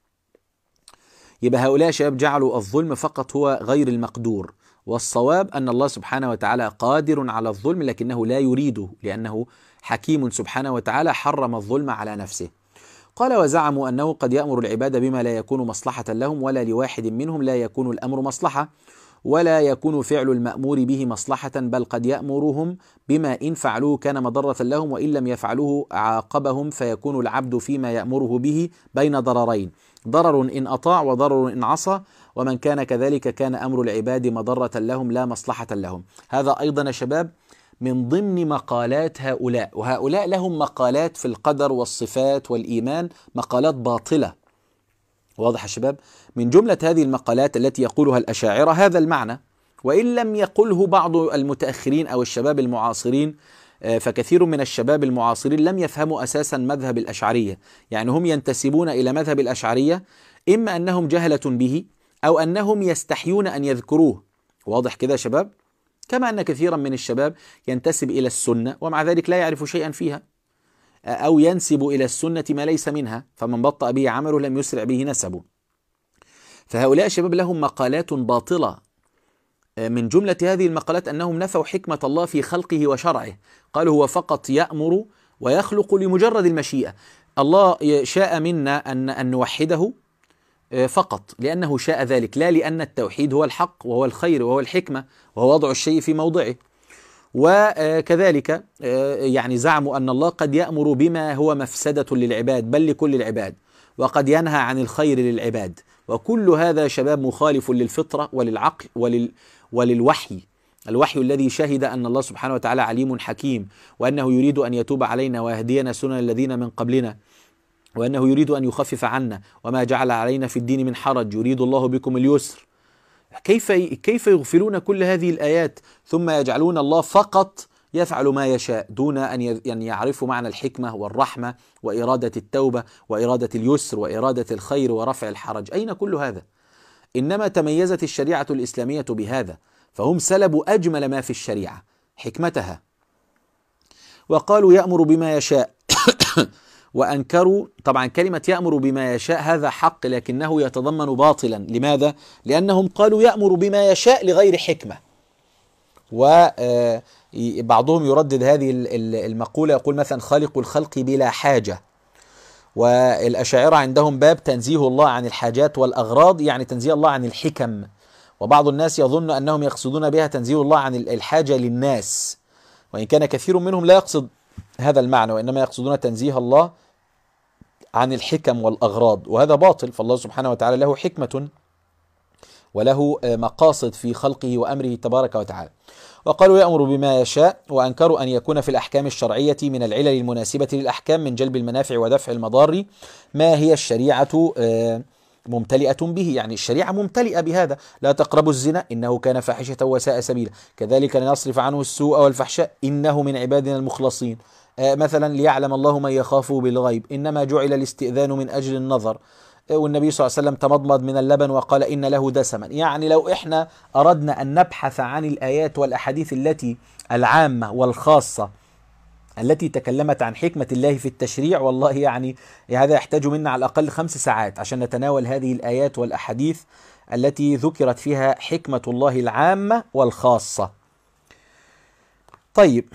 يبقى هؤلاء شباب جعلوا الظلم فقط هو غير المقدور، والصواب أن الله سبحانه وتعالى قادر على الظلم لكنه لا يريده، لأنه حكيم سبحانه وتعالى حرم الظلم على نفسه. قال وزعموا أنه قد يأمر العباد بما لا يكون مصلحة لهم، ولا لواحد منهم لا يكون الأمر مصلحة، ولا يكون فعل المأمور به مصلحة، بل قد يأمرهم بما إن فعلوه كان مضرة لهم، وإن لم يفعلوه عاقبهم، فيكون العبد فيما يأمره به بين ضررين، ضرر إن أطاع وضرر إن عصى، ومن كان كذلك كان أمر العباد مضرة لهم لا مصلحة لهم. هذا أيضا يا شباب من ضمن مقالات هؤلاء، وهؤلاء لهم مقالات في القدر والصفات والإيمان، مقالات باطلة. واضح يا شباب؟ من جملة هذه المقالات التي يقولها الأشاعرة هذا المعنى، وإن لم يقله بعض المتأخرين أو الشباب المعاصرين، فكثير من الشباب المعاصرين لم يفهموا أساسا مذهب الأشعرية. يعني هم ينتسبون إلى مذهب الأشعرية إما أنهم جهلة به أو أنهم يستحيون أن يذكروه. واضح كده يا شباب؟ كما أن كثيرا من الشباب ينتسب إلى السنة ومع ذلك لا يعرف شيئا فيها، أو ينسب إلى السنة ما ليس منها، فمن بطأ به عمله لم يسرع به نسبه. فهؤلاء الشباب لهم مقالات باطلة. من جملة هذه المقالات أنهم نفوا حكمة الله في خلقه وشرعه، قالوا هو فقط يأمر ويخلق لمجرد المشيئة. الله شاء منا أن أن نوحده فقط لأنه شاء ذلك، لا لأن التوحيد هو الحق وهو الخير وهو الحكمة وهو وضع الشيء في موضعه. وكذلك يعني زعموا أن الله قد يأمر بما هو مفسدة للعباد بل لكل العباد، وقد ينهى عن الخير للعباد، وكل هذا شباب مخالف للفطرة وللعقل ولل وللوحي، الوحي الذي شهد أن الله سبحانه وتعالى عليم حكيم، وأنه يريد أن يتوب علينا ويهدينا سنن الذين من قبلنا، وأنه يريد أن يخفف عنا، وما جعل علينا في الدين من حرج، يريد الله بكم اليسر. كيف كيف يغفلون كل هذه الآيات ثم يجعلون الله فقط يفعل ما يشاء دون أن يعرفوا معنى الحكمة والرحمة وإرادة التوبة وإرادة اليسر وإرادة الخير ورفع الحرج؟ أين كل هذا؟ إنما تميزت الشريعة الإسلامية بهذا، فهم سلبوا أجمل ما في الشريعة حكمتها، وقالوا يأمر بما يشاء وأنكروا طبعا كلمة يأمر بما يشاء هذا حق لكنه يتضمن باطلا. لماذا؟ لأنهم قالوا يأمر بما يشاء لغير حكمة. وبعضهم يردد هذه المقولة يقول مثلا خالق الخلق بلا حاجة، والأشاعرة عندهم باب تنزيه الله عن الحاجات والأغراض، يعني تنزيه الله عن الحكم، وبعض الناس يظن أنهم يقصدون بها تنزيه الله عن الحاجة للناس، وإن كان كثير منهم لا يقصد هذا المعنى، وإنما يقصدون تنزيه الله عن الحكم والأغراض، وهذا باطل. فالله سبحانه وتعالى له حكمة وله مقاصد في خلقه وأمره تبارك وتعالى. وقالوا يأمر بما يشاء، وأنكروا أن يكون في الأحكام الشرعية من العلل المناسبة للأحكام من جلب المنافع ودفع المضار ما هي الشريعة ممتلئة به، يعني الشريعة ممتلئة بهذا. لا تقربوا الزنا إنه كان فاحشة وساء سبيلا، كذلك لنصرف عنه السوء والفحشاء إنه من عبادنا المخلصين. آه مثلا ليعلم الله من يخافه بالغيب، إنما جعل الاستئذان من أجل النظر. آه والنبي صلى الله عليه وسلم تمضمض من اللبن وقال إن له دسما. يعني لو إحنا أردنا أن نبحث عن الآيات والأحاديث التي العامة والخاصة التي تكلمت عن حكمة الله في التشريع، والله يعني هذا يحتاج منا على الأقل خمس ساعات عشان نتناول هذه الآيات والأحاديث التي ذكرت فيها حكمة الله العامة والخاصة. طيب،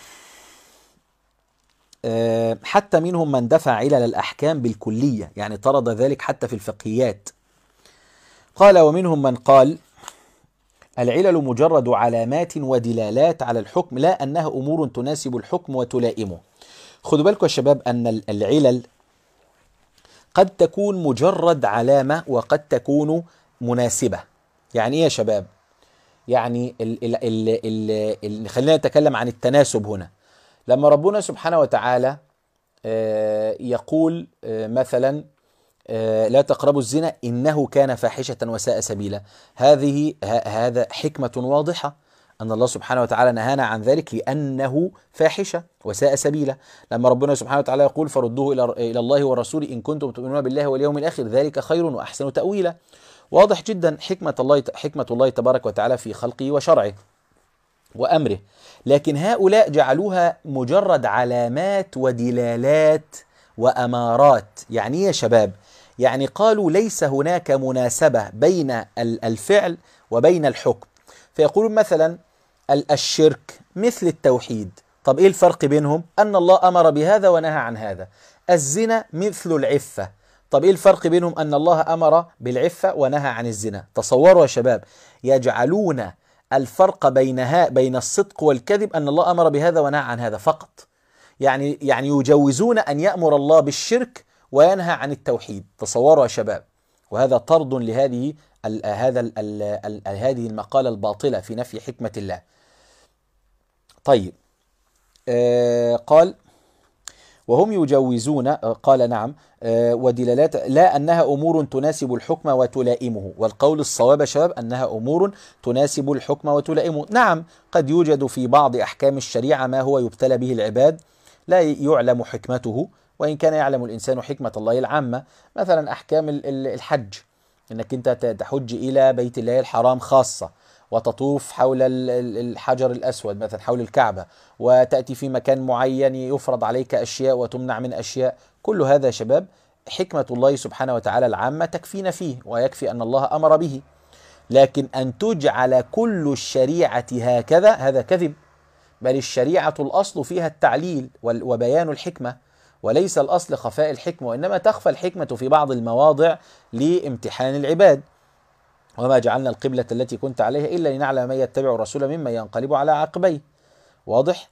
حتى منهم من دفع علل الأحكام بالكلية، يعني طرد ذلك حتى في الفقهيات. قال: ومنهم من قال: العلل مجرد علامات ودلالات على الحكم، لا أنها أمور تناسب الحكم وتلائمه. خدوا بالكم يا شباب أن العلل قد تكون مجرد علامة وقد تكون مناسبة. يعني إيه يا شباب؟ يعني ال ال ال ال ال خلينا نتكلم عن التناسب هنا. لما ربنا سبحانه وتعالى يقول مثلا: لا تقربوا الزنا إنه كان فاحشة وساء سبيلا، هذه هذا حكمة واضحة أن الله سبحانه وتعالى نهانا عن ذلك لأنه فاحشة وساء سبيلا. لما ربنا سبحانه وتعالى يقول: فردوه إلى الله والرسول إن كنتم تؤمنون بالله واليوم الآخر ذلك خير وأحسن تأويلا. واضح جدا حكمة الله حكمة الله تبارك وتعالى في خلقه وشرعه وأمره. لكن هؤلاء جعلوها مجرد علامات ودلالات وأمارات. يعني إيه يا شباب؟ يعني قالوا ليس هناك مناسبة بين الفعل وبين الحكم. فيقولون مثلا الشرك مثل التوحيد، طب إيه الفرق بينهم؟ أن الله أمر بهذا ونهى عن هذا. الزنا مثل العفة، طب إيه الفرق بينهم؟ أن الله أمر بالعفة ونهى عن الزنا. تصوروا يا شباب، يجعلون الفرق بينها بين الصدق والكذب أن الله أمر بهذا ونهى عن هذا فقط. يعني يعني يجوزون أن يأمر الله بالشرك وينهى عن التوحيد. تصوروا يا شباب، وهذا طرد لهذه ال هذا ال ال ال هذه المقالة الباطلة في نفي حكمة الله. طيب، آه قال: وهم يجوزون، قال نعم، آه ودلالات لا أنها أمور تناسب الحكم وتلائمه. والقول الصواب يا شباب أنها أمور تناسب الحكم وتلائمه. نعم، قد يوجد في بعض أحكام الشريعة ما هو يبتلى به العباد لا يعلم حكمته، وإن كان يعلم الإنسان حكمة الله العامة. مثلا أحكام الحج، إنك أنت تحج إلى بيت الله الحرام خاصة، وتطوف حول الحجر الأسود مثلا حول الكعبة، وتأتي في مكان معين يفرض عليك أشياء وتمنع من أشياء. كل هذا يا شباب حكمة الله سبحانه وتعالى العامة تكفينا فيه، ويكفي أن الله أمر به. لكن أن تجعل كل الشريعة هكذا هذا كذب، بل الشريعة الأصل فيها التعليل وبيان الحكمة، وليس الأصل خفاء الحكمة، وإنما تخفى الحكمة في بعض المواضع لامتحان العباد. وما جعلنا القبلة التي كنت عليها إلا لنعلم من يتبع الرسول ممن ينقلب على عقبيه. واضح؟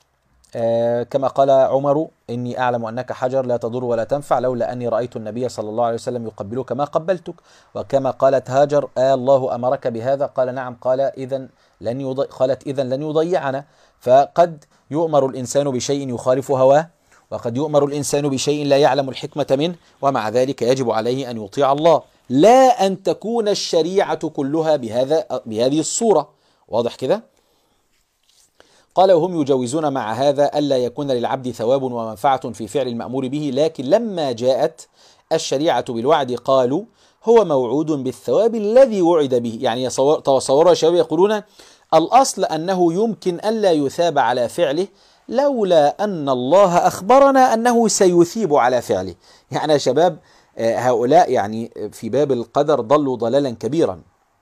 آه كما قال عمر: إني أعلم أنك حجر لا تضر ولا تنفع، لولا أني رأيت النبي صلى الله عليه وسلم يقبلك ما قبلتك. وكما قالت هاجر: آه الله أمرك بهذا؟ قال: نعم. قال: إذن لن يضي... قالت: إذن لن يضيعنا. فقد يؤمر الإنسان بشيء يخالف هواه، وقد يؤمر الإنسان بشيء لا يعلم الحكمة منه، ومع ذلك يجب عليه أن يطيع الله، لا أن تكون الشريعة كلها بهذا بهذه الصورة. واضح كده؟ قال: وهم يجوزون مع هذا ألا يكون للعبد ثواب ومنفعة في فعل المأمور به، لكن لما جاءت الشريعة بالوعد قالوا هو موعود بالثواب الذي وعد به. يعني تصوروا يا شباب، يقولون الأصل أنه يمكن ألا يثاب على فعله لولا أن الله أخبرنا أنه سيثيب على فعله. يعني يا شباب هؤلاء يعني في باب القدر ضلوا ضلالا كبيرا.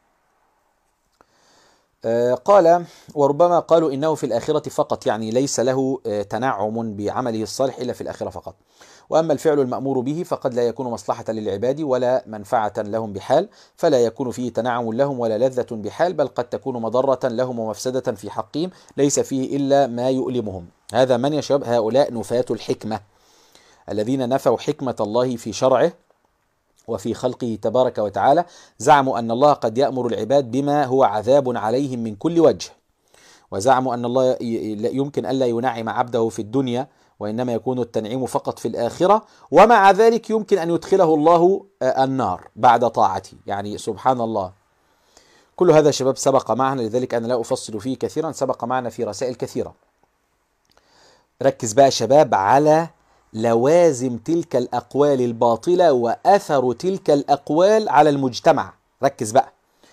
قال: وربما قالوا إنه في الآخرة فقط، يعني ليس له تنعم بعمله الصالح إلا في الآخرة فقط. وأما الفعل المأمور به فقد لا يكون مصلحة للعباد ولا منفعة لهم بحال، فلا يكون فيه تنعم لهم ولا لذة بحال، بل قد تكون مضرة لهم ومفسدة في حقهم ليس فيه إلا ما يؤلمهم. هذا من يا شباب؟ هؤلاء نفاة الحكمة الذين نفوا حكمة الله في شرعه وفي خلقه تبارك وتعالى. زعموا أن الله قد يأمر العباد بما هو عذاب عليهم من كل وجه، وزعموا أن الله يمكن ألا ينعم عبده في الدنيا، وإنما يكون التنعيم فقط في الآخرة، ومع ذلك يمكن أن يدخله الله النار بعد طاعته. يعني سبحان الله. كل هذا شباب سبق معنا، لذلك أنا لا أفصل فيه كثيرا، سبق معنا في رسائل كثيرة. ركز بقى شباب على لوازم تلك الأقوال الباطلة وأثر تلك الأقوال على المجتمع. ركز بقى.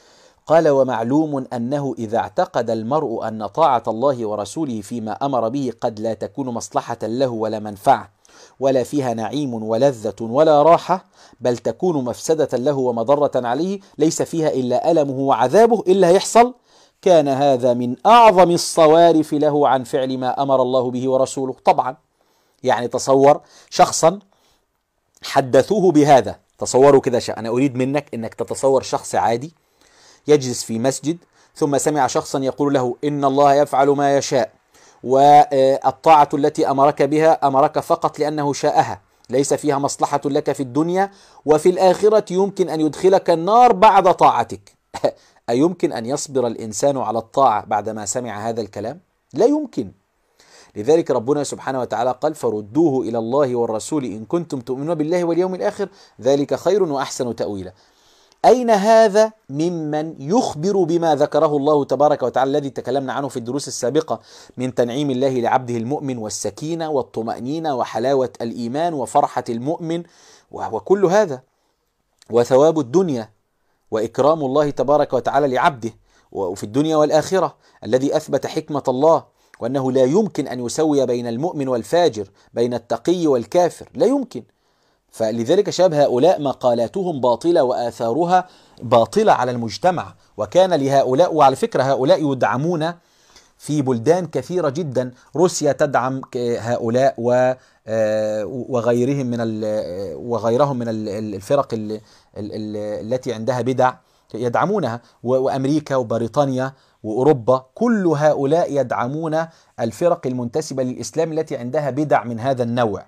قال ومعلوم أنه إذا اعتقد المرء أن طاعة الله ورسوله فيما أمر به قد لا تكون مصلحة له ولا منفعة ولا فيها نعيم ولذة ولا راحة، بل تكون مفسدة له ومضرة عليه ليس فيها إلا ألمه وعذابه إلا هيحصل، كان هذا من أعظم الصوارف له عن فعل ما أمر الله به ورسوله. طبعا يعني تصور شخصا حدثوه بهذا، تصوروا كده، أنا أريد منك أنك تتصور شخص عادي يجلس في مسجد ثم سمع شخصا يقول له إن الله يفعل ما يشاء، والطاعة التي أمرك بها أمرك فقط لأنه شاءها، ليس فيها مصلحة لك في الدنيا، وفي الآخرة يمكن أن يدخلك النار بعد طاعتك. أيمكن أن يصبر الإنسان على الطاعة بعدما سمع هذا الكلام؟ لا يمكن. لذلك ربنا سبحانه وتعالى قال فردوه إلى الله والرسول إن كنتم تؤمنون بالله واليوم الآخر ذلك خير وأحسن تأويلا. أين هذا ممن يخبر بما ذكره الله تبارك وتعالى الذي تكلمنا عنه في الدروس السابقة من تنعيم الله لعبده المؤمن والسكينة والطمأنينة وحلاوة الإيمان وفرحة المؤمن وكل هذا، وثواب الدنيا وإكرام الله تبارك وتعالى لعبده وفي الدنيا والآخرة، الذي أثبت حكمة الله وأنه لا يمكن أن يسوي بين المؤمن والفاجر، بين التقي والكافر، لا يمكن. فلذلك شاب هؤلاء مقالاتهم باطلة وآثارها باطلة على المجتمع، وكان لهؤلاء، وعلى فكرة هؤلاء يدعمون في بلدان كثيرة جدا، روسيا تدعم هؤلاء وغيرهم من وغيرهم من الفرق التي عندها بدع يدعمونها، وأمريكا وبريطانيا وأوروبا كل هؤلاء يدعمون الفرق المنتسبة للإسلام التي عندها بدع من هذا النوع.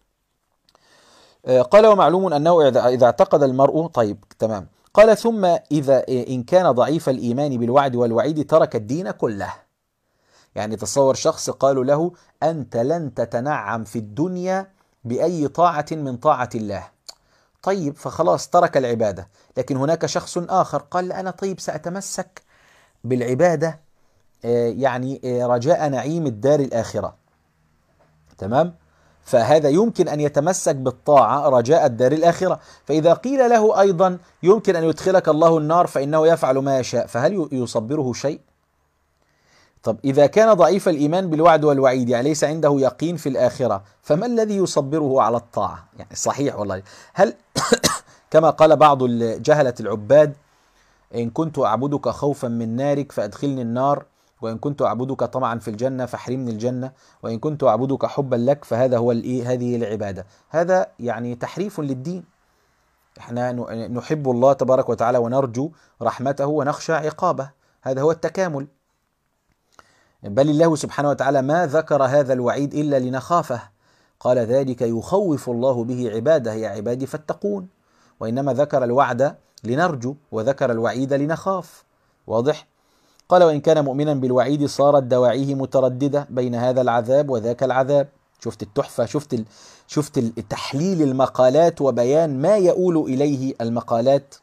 قال ومعلوم أنه إذا اعتقد المرء، طيب تمام، قال ثم إذا إن كان ضعيف الإيمان بالوعد والوعيد ترك الدين كله. يعني تصور شخص قالوا له أنت لن تتنعم في الدنيا بأي طاعة من طاعة الله، طيب فخلاص ترك العبادة. لكن هناك شخص آخر قال أنا طيب سأتمسك بالعبادة يعني رجاء نعيم الدار الآخرة، تمام، فهذا يمكن أن يتمسك بالطاعة رجاء الدار الآخرة. فإذا قيل له أيضا يمكن أن يدخلك الله النار فإنه يفعل ما يشاء، فهل يصبره شيء؟ طب إذا كان ضعيف الإيمان بالوعد والوعيد يعني ليس عنده يقين في الآخرة، فما الذي يصبره على الطاعة؟ يعني صحيح والله، هل كما قال بعض الجهلة العباد إن كنت أعبدك خوفا من نارك فأدخلني النار، وإن كنت أعبدك طمعا في الجنة فاحرمني الجنة، وإن كنت أعبدك حبا لك فهذا هو الإيه هذه العبادة. هذا يعني تحريف للدين. احنا نحب الله تبارك وتعالى ونرجو رحمته ونخشى عقابه، هذا هو التكامل. بل الله سبحانه وتعالى ما ذكر هذا الوعيد إلا لنخافه، قال ذلك يخوف الله به عباده يا عبادي فاتقون، وإنما ذكر الوعد لنرجو وذكر الوعيد لنخاف. واضح؟ قال وإن كان مؤمنا بالوعيد صارت دواعيه مترددة بين هذا العذاب وذاك العذاب. شفت التحفة، شفت ال... شفت تحليل المقالات وبيان ما يؤول إليه المقالات.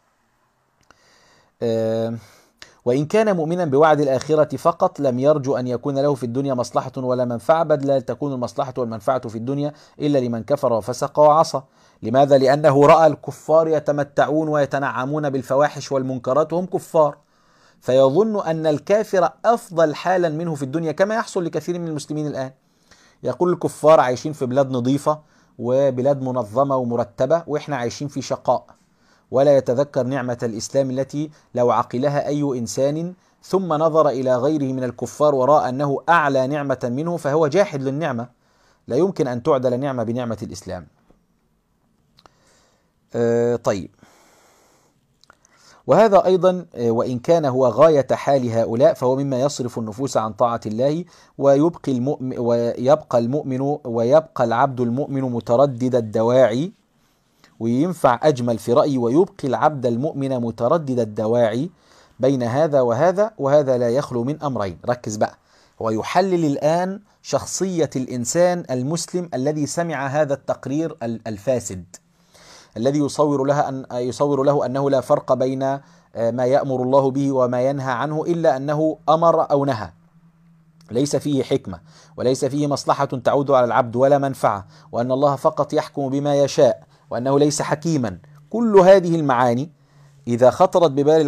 آه وإن كان مؤمنا بوعد الآخرة فقط لم يرجو أن يكون له في الدنيا مصلحة ولا منفعة، بل لا تكون المصلحة والمنفعة في الدنيا إلا لمن كفر وفسق وعصى. لماذا؟ لأنه رأى الكفار يتمتعون ويتنعمون بالفواحش والمنكرات وهم كفار، فيظن أن الكافر أفضل حالا منه في الدنيا، كما يحصل لكثير من المسلمين الآن. يقول الكفار عايشين في بلاد نظيفة وبلاد منظمة ومرتبة، وإحنا عايشين في شقاء، ولا يتذكر نعمة الإسلام التي لو عقلها أي إنسان ثم نظر إلى غيره من الكفار ورأى أنه أعلى نعمة منه فهو جاحد للنعمة. لا يمكن أن تعدل نعمة بنعمة الإسلام. أه طيب، وهذا أيضا وإن كان هو غاية حال هؤلاء فهو مما يصرف النفوس عن طاعة الله، ويبقي المؤمن ويبقى المؤمن ويبقى العبد المؤمن متردد الدواعي، وينفع أجمل في رأيي ويبقي العبد المؤمن متردد الدواعي بين هذا وهذا، وهذا لا يخلو من أمرين. ركز بقى، هو يحلل الآن شخصية الإنسان المسلم الذي سمع هذا التقرير الفاسد، الذي يصور لها أن يصور له أنه لا فرق بين ما يأمر الله به وما ينهى عنه إلا أنه أمر أو نهى، ليس فيه حكمة وليس فيه مصلحة تعود على العبد ولا منفعة، وأن الله فقط يحكم بما يشاء، وأنه ليس حكيما. كل هذه المعاني إذا خطرت ببال العبد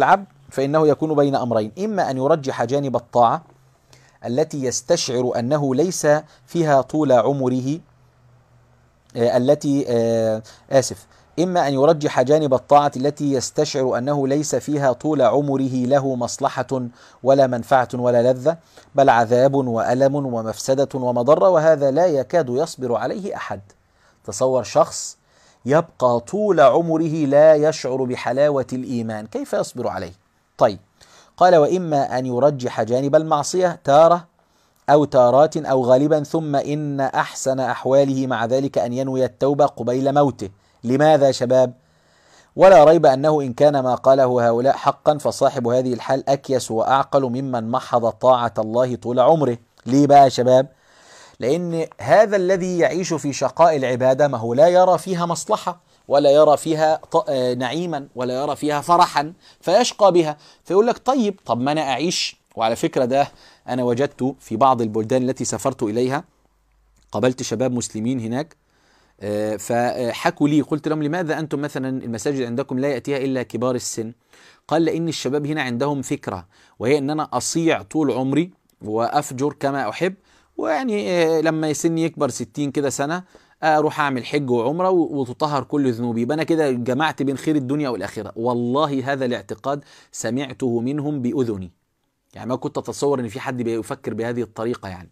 فإنه يكون بين أمرين: إما أن يرجح جانب الطاعة التي يستشعر أنه ليس فيها طول عمره آه التي آه آسف إما أن يرجح جانب الطاعة التي يستشعر أنه ليس فيها طول عمره له مصلحة ولا منفعة ولا لذة، بل عذاب وألم ومفسدة ومضرة، وهذا لا يكاد يصبر عليه أحد. تصور شخص يبقى طول عمره لا يشعر بحلاوة الإيمان، كيف يصبر عليه؟ طيب، قال: وإما أن يرجح جانب المعصية تارة أو تارات أو غالبا، ثم إن أحسن أحواله مع ذلك أن ينوي التوبة قبيل موته. لماذا يا شباب؟ ولا ريب أنه إن كان ما قاله هؤلاء حقا فصاحب هذه الحال أكيس وأعقل ممن محض طاعة الله طول عمره. ليه بقى يا شباب؟ لأن هذا الذي يعيش في شقاء العبادة ما هو لا يرى فيها مصلحة ولا يرى فيها نعيما ولا يرى فيها فرحا، فيشقى بها، فيقول لك طيب طب ما أنا أعيش. وعلى فكرة ده أنا وجدت في بعض البلدان التي سافرت إليها، قابلت شباب مسلمين هناك فحكوا لي، قلت لهم: لماذا أنتم مثلا المساجد عندكم لا يأتيها إلا كبار السن؟ قال: لأن الشباب هنا عندهم فكرة، وهي أن أنا أصيع طول عمري وأفجر كما أحب، ويعني لما سني يكبر ستين كده سنة أروح أعمل حج وعمرة وتطهر كل ذنوبي، يبقى أنا كده جمعت بين خير الدنيا والآخرة. والله هذا الاعتقاد سمعته منهم بأذني، يعني ما كنت أتصور أن في حد بيفكر بهذه الطريقة يعني.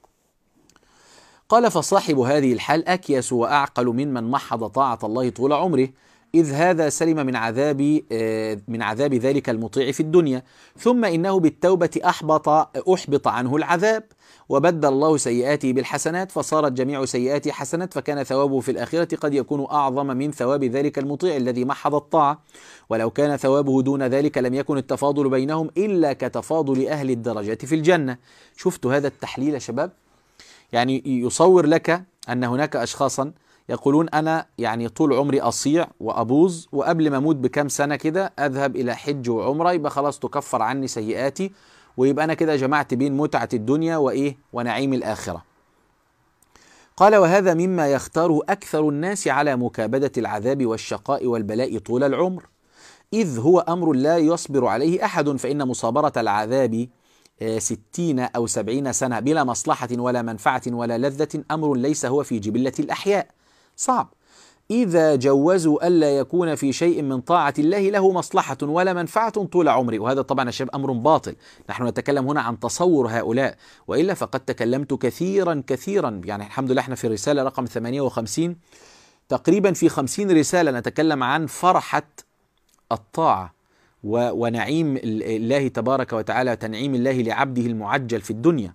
قال: فصاحب هذه الحال أكيس وأعقل ممن محض طاعة الله طول عمره، إذ هذا سلم من عذاب من عذاب ذلك المطيع في الدنيا، ثم إنه بالتوبة أحبط أحبط عنه العذاب، وبدل الله سيئاته بالحسنات فصارت جميع سيئاته حسنات، فكان ثوابه في الآخرة قد يكون أعظم من ثواب ذلك المطيع الذي محض الطاعة، ولو كان ثوابه دون ذلك لم يكن التفاضل بينهم إلا كتفاضل أهل الدرجات في الجنة. شفتوا هذا التحليل يا شباب؟ يعني يصور لك أن هناك أشخاصا يقولون: أنا يعني طول عمري أصيع وأبوظ، وقبل ما أموت بكام سنة كده أذهب إلى حج وعمرة، يبقى خلاص تكفر عني سيئاتي، ويبقى أنا كده جمعت بين متعة الدنيا وإيه ونعيم الآخرة. قال: وهذا مما يختاره أكثر الناس على مكابدة العذاب والشقاء والبلاء طول العمر، إذ هو أمر لا يصبر عليه أحد، فإن مصابرة العذاب ستين أو سبعين سنة بلا مصلحة ولا منفعة ولا لذة أمر ليس هو في جبلة الأحياء، صعب. إذا جوزوا ألا يكون في شيء من طاعة الله له مصلحة ولا منفعة طول عمره، وهذا طبعا يا شباب أمر باطل. نحن نتكلم هنا عن تصور هؤلاء، وإلا فقد تكلمت كثيرا كثيرا، يعني الحمد لله احنا في الرسالة رقم ثمانية وخمسين تقريبا، في خمسين رسالة نتكلم عن فرحة الطاعة ونعيم الله تبارك وتعالى، تنعيم الله لعبده المعجل في الدنيا.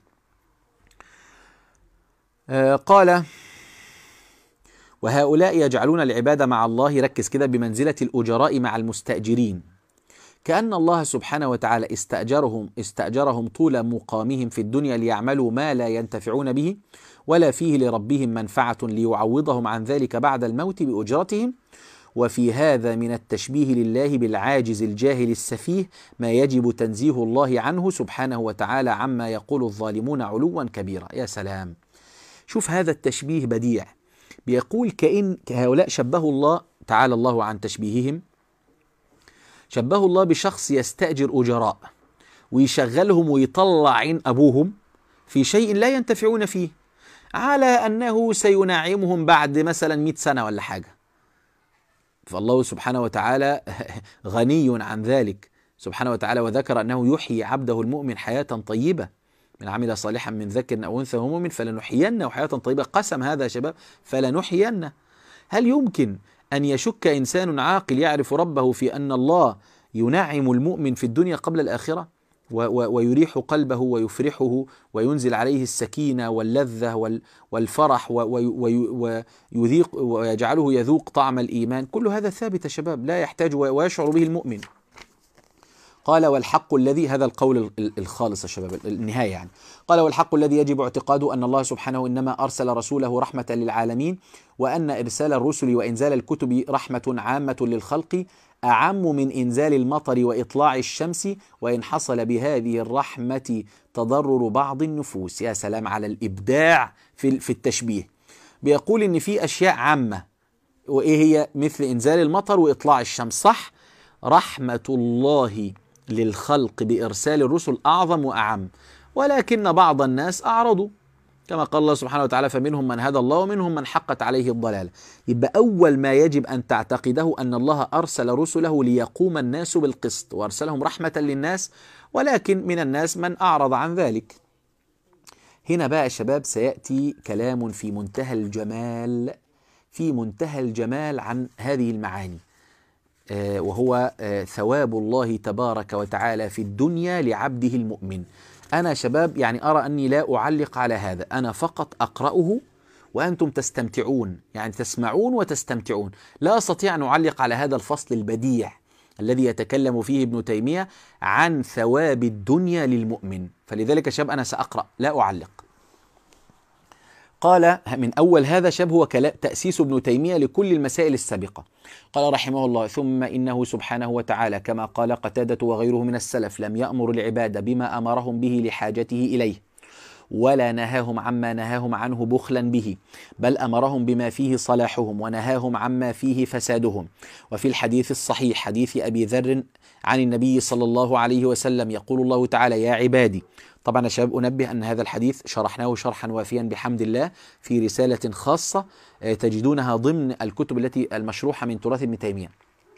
قال: وهؤلاء يجعلون العبادة مع الله، ركز كده، بمنزلة الأجراء مع المستأجرين، كأن الله سبحانه وتعالى استأجرهم استأجرهم طول مقامهم في الدنيا ليعملوا ما لا ينتفعون به ولا فيه لربهم منفعة، ليعوضهم عن ذلك بعد الموت بأجرتهم. وفي هذا من التشبيه لله بالعاجز الجاهل السفيه ما يجب تنزيه الله عنه سبحانه وتعالى عما يقول الظالمون علوا كبيرا. يا سلام، شوف هذا التشبيه بديع. بيقول كأن هؤلاء شبهوا الله تعالى الله عن تشبيههم، شبهوا الله بشخص يستأجر أجراء ويشغلهم ويطلع عين أبوهم في شيء لا ينتفعون فيه، على أنه سينعمهم بعد مثلا مئة سنة ولا حاجة. فالله سبحانه وتعالى غني عن ذلك سبحانه وتعالى، وذكر أنه يحيي عبده المؤمن حياة طيبة، من عمل صالحا من ذكر أو أنثى وهو مؤمن فلنحيينه حياة طيبة. قسم هذا يا شباب، فلنحيينه. هل يمكن أن يشك إنسان عاقل يعرف ربه في أن الله ينعم المؤمن في الدنيا قبل الآخرة ويريح قلبه ويفرحه وينزل عليه السكينة واللذة والفرح ويذيق ويجعله يذوق طعم الإيمان؟ كل هذا ثابت يا شباب، لا يحتاج ويشعر به المؤمن. قال: والحق الذي، هذا القول الخالص يا شباب النهاية يعني، قال: والحق الذي يجب اعتقاده أن الله سبحانه إنما أرسل رسوله رحمة للعالمين، وأن إرسال الرسل وإنزال الكتب رحمة عامة للخلق أعم من إنزال المطر وإطلاع الشمس، وإن حصل بهذه الرحمة تضرر بعض النفوس. يا سلام على الإبداع في في التشبيه. بيقول إن في أشياء عامة، وإيه هي؟ مثل إنزال المطر وإطلاع الشمس، صح؟ رحمة الله للخلق بإرسال الرسل أعظم وأعم، ولكن بعض الناس أعرضوا كما قال الله سبحانه وتعالى: فمنهم من هدى الله ومنهم من حقت عليه الضلالة. يبقى أول ما يجب أن تعتقده أن الله أرسل رسله ليقوم الناس بالقسط، وأرسلهم رحمة للناس، ولكن من الناس من أعرض عن ذلك. هنا بقى يا شباب سيأتي كلام في منتهى الجمال، في منتهى الجمال عن هذه المعاني، آه وهو آه ثواب الله تبارك وتعالى في الدنيا لعبده المؤمن. أنا شباب يعني أرى أني لا أعلق على هذا، أنا فقط أقرأه وأنتم تستمتعون، يعني تسمعون وتستمتعون. لا أستطيع أن أعلق على هذا الفصل البديع الذي يتكلم فيه ابن تيمية عن ثواب الدنيا للمؤمن، فلذلك شباب أنا سأقرأ لا أعلق. قال من أول هذا شبه هو تأسيس ابن تيمية لكل المسائل السابقة. قال رحمه الله: ثم إنه سبحانه وتعالى كما قال قتادة وغيره من السلف لم يأمر العباد بما أمرهم به لحاجته إليه، ولا نهاهم عما نهاهم عنه بخلا به، بل أمرهم بما فيه صلاحهم ونهاهم عما فيه فسادهم. وفي الحديث الصحيح حديث أبي ذر عن النبي صلى الله عليه وسلم يقول الله تعالى: يا عبادي. طبعا يا شباب أنبه أن هذا الحديث شرحناه شرحا وافيا بحمد الله في رسالة خاصة تجدونها ضمن الكتب التي المشروحة من تراث ابن تيمية.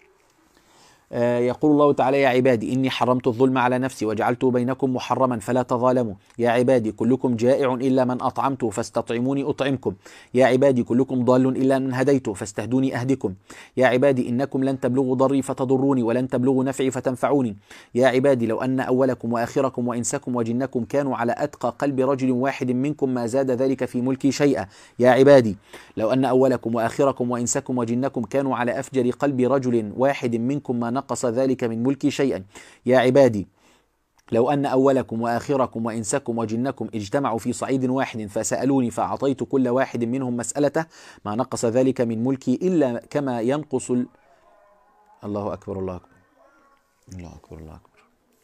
يقول الله تعالى: يا عبادي إني حرمت الظلم على نفسي وجعلته بينكم محرما فلا تظالموا. يا عبادي كلكم جائع إلا من أطعمته فاستطعموني أطعمكم. يا عبادي كلكم ضال إلا من هديته فاستهدوني أهدكم. يا عبادي إنكم لن تبلغوا ضري فتضروني ولن تبلغوا نفعي فتنفعوني. يا عبادي لو أن أولكم وآخركم وإنسكم وجنكم كانوا على أتقى قلب رجل واحد منكم ما زاد ذلك في ملكي شيئا. يا عبادي لو أن أولكم وآخركم وإنسكم وجنكم كانوا على أفجر قلب رجل واحد منكم ما نقص ذلك من ملكي شيئا. يا عبادي لو أن أولكم وآخركم وإنسكم وجنكم اجتمعوا في صعيد واحد فسألوني فأعطيت كل واحد منهم مسألته ما نقص ذلك من ملكي إلا كما ينقص ال... الله أكبر الله أكبر الله أكبر الله أكبر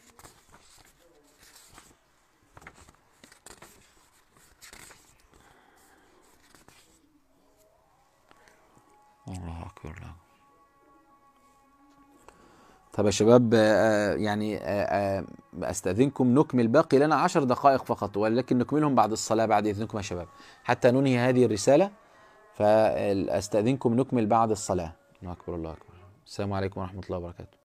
الله أكبر الله أكبر. طب يا شباب يعني أستأذنكم نكمل، باقي لنا عشر دقائق فقط، ولكن نكملهم بعد الصلاة بعد إذنكم يا شباب حتى ننهي هذه الرسالة، فأستأذنكم نكمل بعد الصلاة. الله أكبر الله أكبر. السلام عليكم ورحمة الله وبركاته.